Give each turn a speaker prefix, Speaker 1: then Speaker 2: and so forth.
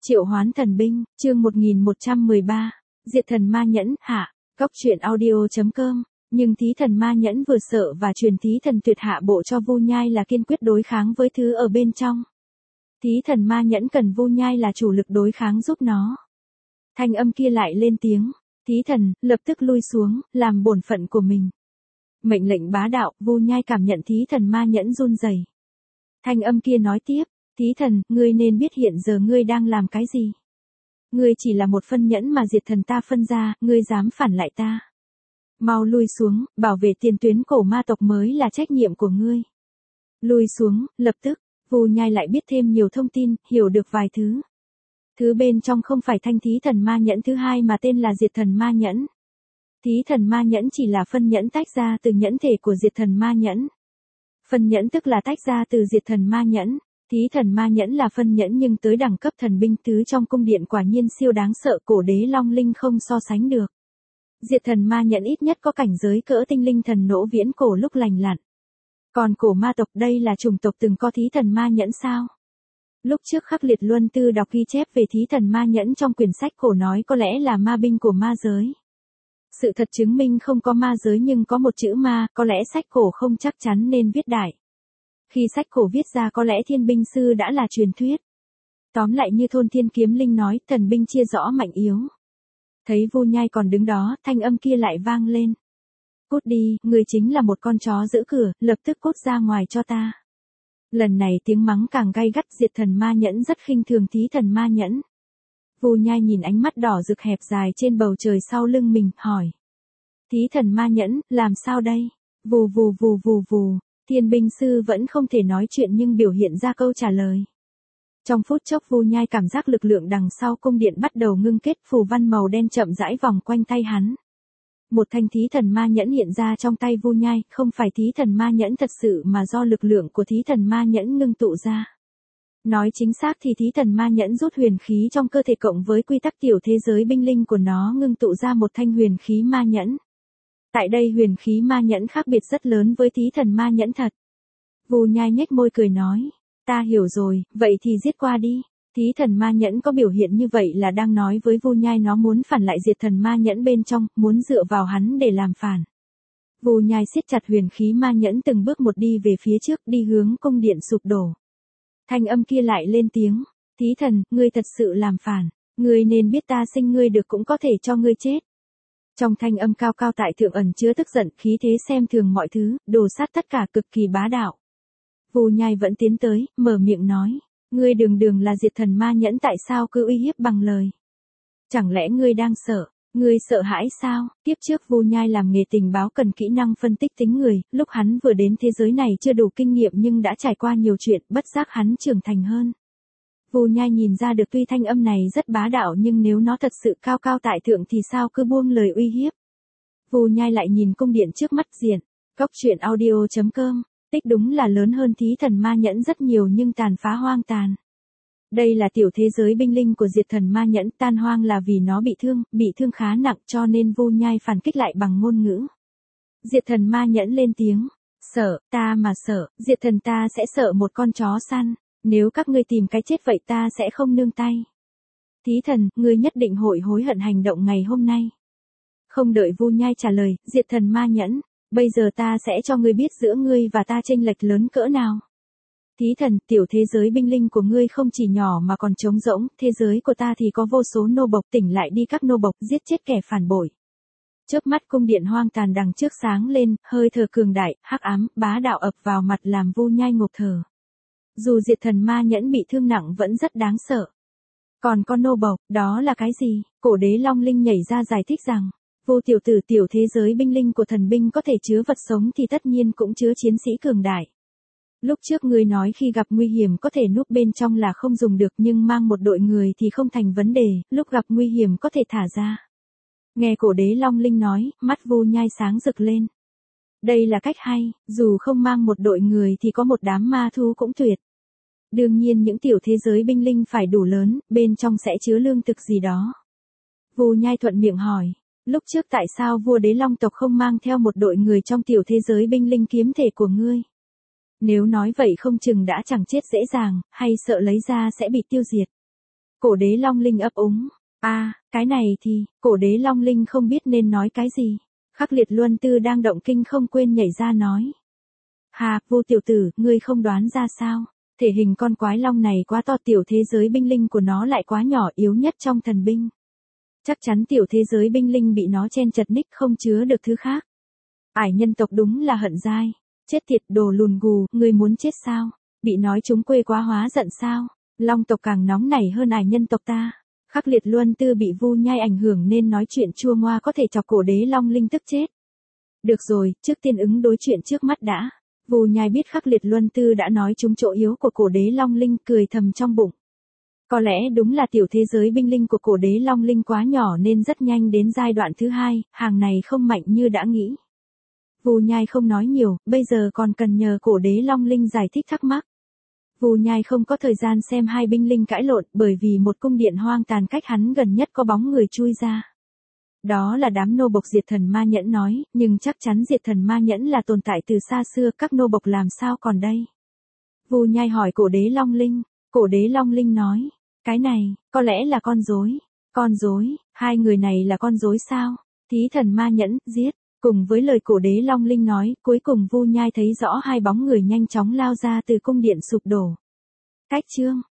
Speaker 1: Triệu hoán thần binh, chương 1113, diệt thần ma nhẫn, hạ, góc truyện audio.com. Nhưng thí thần ma nhẫn vừa sợ và truyền thí thần tuyệt hạ bộ cho Vu Nhai là kiên quyết đối kháng với thứ ở bên trong. Thí thần ma nhẫn cần Vu Nhai là chủ lực đối kháng giúp nó. Thanh âm kia lại lên tiếng, thí thần, lập tức lui xuống, làm bổn phận của mình. Mệnh lệnh bá đạo, Vu Nhai cảm nhận thí thần ma nhẫn run rẩy. Thanh âm kia nói tiếp, thí thần, ngươi nên biết hiện giờ ngươi đang làm cái gì. Ngươi chỉ là một phân nhẫn mà diệt thần ta phân ra, ngươi dám phản lại ta. Mau lui xuống, bảo vệ tiền tuyến cổ ma tộc mới là trách nhiệm của ngươi. Lui xuống, lập tức, Vu Nhai lại biết thêm nhiều thông tin, hiểu được vài thứ. Thứ bên trong không phải thanh thí thần ma nhẫn thứ hai mà tên là diệt thần ma nhẫn. Thí thần ma nhẫn chỉ là phân nhẫn tách ra từ nhẫn thể của diệt thần ma nhẫn. Phân nhẫn tức là tách ra từ diệt thần ma nhẫn. Thí thần ma nhẫn là phân nhẫn nhưng tới đẳng cấp thần binh tứ trong cung điện quả nhiên siêu đáng sợ, cổ đế long linh không so sánh được. Diệt thần ma nhẫn ít nhất có cảnh giới cỡ tinh linh thần nỗ viễn cổ lúc lành lặn. Còn cổ ma tộc đây là chủng tộc từng có thí thần ma nhẫn sao? Lúc trước Khắc Liệt Luân Tư đọc ghi chép về thí thần ma nhẫn trong quyển sách cổ nói có lẽ là ma binh của ma giới. Sự thật chứng minh không có ma giới nhưng có một chữ ma, có lẽ sách cổ không chắc chắn nên viết đại. Khi sách cổ viết ra có lẽ thiên binh sư đã là truyền thuyết. Tóm lại như Thôn Thiên Kiếm Linh nói, thần binh chia rõ mạnh yếu. Thấy Vu Nhai còn đứng đó, thanh âm kia lại vang lên. Cút đi, người chính là một con chó giữ cửa, lập tức cút ra ngoài cho ta. Lần này tiếng mắng càng gay gắt, diệt thần ma nhẫn rất khinh thường thí thần ma nhẫn. Vu Nhai nhìn ánh mắt đỏ rực hẹp dài trên bầu trời sau lưng mình, hỏi. Thí thần ma nhẫn, làm sao đây? Vù vù vù vù vù, thiên binh sư vẫn không thể nói chuyện nhưng biểu hiện ra câu trả lời. Trong phút chốc Vu Nhai cảm giác lực lượng đằng sau cung điện bắt đầu ngưng kết, phù văn màu đen chậm rãi vòng quanh tay hắn. Một thanh thí thần ma nhẫn hiện ra trong tay Vu Nhai, không phải thí thần ma nhẫn thật sự mà do lực lượng của thí thần ma nhẫn ngưng tụ ra. Nói chính xác thì thí thần ma nhẫn rút huyền khí trong cơ thể cộng với quy tắc tiểu thế giới binh linh của nó ngưng tụ ra một thanh huyền khí ma nhẫn. Tại đây huyền khí ma nhẫn khác biệt rất lớn với thí thần ma nhẫn thật. Vu Nhai nhếch môi cười nói, ta hiểu rồi, vậy thì giết qua đi. Thí thần ma nhẫn có biểu hiện như vậy là đang nói với Vu Nhai nó muốn phản lại diệt thần ma nhẫn bên trong, muốn dựa vào hắn để làm phản. Vu Nhai siết chặt huyền khí ma nhẫn từng bước một đi về phía trước, đi hướng cung điện sụp đổ. Thanh âm kia lại lên tiếng, thí thần, ngươi thật sự làm phản, ngươi nên biết ta sinh ngươi được cũng có thể cho ngươi chết. Trong thanh âm cao cao tại thượng ẩn chứa tức giận, khí thế xem thường mọi thứ, đồ sát tất cả, cực kỳ bá đạo. Vu Nhai vẫn tiến tới, mở miệng nói, ngươi đường là diệt thần ma nhẫn, tại sao cứ uy hiếp bằng lời? Chẳng lẽ ngươi đang sợ? Ngươi sợ hãi sao? Tiếp trước Vu Nhai làm nghề tình báo cần kỹ năng phân tích tính người, lúc hắn vừa đến thế giới này chưa đủ kinh nghiệm nhưng đã trải qua nhiều chuyện, bất giác hắn trưởng thành hơn. Vu Nhai nhìn ra được tuy thanh âm này rất bá đạo nhưng nếu nó thật sự cao cao tại thượng thì sao cứ buông lời uy hiếp. Vu Nhai lại nhìn cung điện trước mắt diện, góc truyện audio.com, tích đúng là lớn hơn thí thần ma nhẫn rất nhiều nhưng tàn phá hoang tàn. Đây là tiểu thế giới binh linh của diệt thần ma nhẫn, tan hoang là vì nó bị thương khá nặng cho nên Vu Nhai phản kích lại bằng ngôn ngữ. Diệt thần ma nhẫn lên tiếng, sợ, ta mà sợ, diệt thần ta sẽ sợ một con chó săn, nếu các ngươi tìm cái chết vậy ta sẽ không nương tay. Thí thần, ngươi nhất định hội hối hận hành động ngày hôm nay. Không đợi Vu Nhai trả lời, diệt thần ma nhẫn, bây giờ ta sẽ cho ngươi biết giữa ngươi và ta chênh lệch lớn cỡ nào. Thí thần, tiểu thế giới binh linh của ngươi không chỉ nhỏ mà còn trống rỗng, thế giới của ta thì có vô số nô bộc, tỉnh lại đi các nô bộc, giết chết kẻ phản bội. Chớp mắt cung điện hoang tàn đằng trước sáng lên, hơi thở cường đại, hắc ám, bá đạo ập vào mặt làm Vu Nhai ngộp thở. Dù diệt thần ma nhẫn bị thương nặng vẫn rất đáng sợ. Còn con nô bộc, đó là cái gì? Cổ đế long linh nhảy ra giải thích rằng, Vu tiểu tử, tiểu thế giới binh linh của thần binh có thể chứa vật sống thì tất nhiên cũng chứa chiến sĩ cường đại. Lúc trước ngươi nói khi gặp nguy hiểm có thể núp bên trong là không dùng được nhưng mang một đội người thì không thành vấn đề, lúc gặp nguy hiểm có thể thả ra. Nghe cổ đế long linh nói, mắt Vu Nhai sáng rực lên. Đây là cách hay, dù không mang một đội người thì có một đám ma thú cũng tuyệt. Đương nhiên những tiểu thế giới binh linh phải đủ lớn, bên trong sẽ chứa lương thực gì đó. Vu Nhai thuận miệng hỏi, lúc trước tại sao vua đế long tộc không mang theo một đội người trong tiểu thế giới binh linh kiếm thể của ngươi? Nếu nói vậy không chừng đã chẳng chết dễ dàng, hay sợ lấy ra sẽ bị tiêu diệt. Cổ đế Long Linh ấp úng. Cái này thì, cổ đế Long Linh không biết nên nói cái gì. Khắc Liệt Luân Tư đang động kinh không quên nhảy ra nói. Hà, Vu tiểu tử, ngươi không đoán ra sao? Thể hình con quái long này quá to, tiểu thế giới binh linh của nó lại quá nhỏ, yếu nhất trong thần binh. Chắc chắn tiểu thế giới binh linh bị nó chen chật ních không chứa được thứ khác. Ải nhân tộc đúng là hận dai. Chết tiệt, đồ lùn gù, ngươi muốn chết sao? Bị nói chúng quê quá hóa giận sao? Long tộc càng nóng nảy hơn ải nhân tộc ta. Khắc Liệt Luân Tư bị Vu Nhai ảnh hưởng nên nói chuyện chua ngoa có thể chọc cổ đế Long Linh tức chết. Được rồi, trước tiên ứng đối chuyện trước mắt đã. Vu Nhai biết Khắc Liệt Luân Tư đã nói trúng chỗ yếu của cổ đế Long Linh, cười thầm trong bụng. Có lẽ đúng là tiểu thế giới binh linh của cổ đế Long Linh quá nhỏ nên rất nhanh đến giai đoạn thứ hai, hàng này không mạnh như đã nghĩ. Vu Nhai không nói nhiều, bây giờ còn cần nhờ cổ đế Long Linh giải thích thắc mắc. Vu Nhai không có thời gian xem hai binh linh cãi lộn, bởi vì một cung điện hoang tàn cách hắn gần nhất có bóng người chui ra. Đó là đám nô bộc Diệt Thần Ma Nhẫn nói, nhưng chắc chắn Diệt Thần Ma Nhẫn là tồn tại từ xa xưa, các nô bộc làm sao còn đây? Vu Nhai hỏi cổ đế Long Linh, cổ đế Long Linh nói, cái này, có lẽ là con rối. Con rối, hai người này là con rối sao? Thí Thần Ma Nhẫn, giết. Cùng với lời cổ đế Long Linh nói, cuối cùng Vu Nhai thấy rõ hai bóng người nhanh chóng lao ra từ cung điện sụp đổ. Cách chương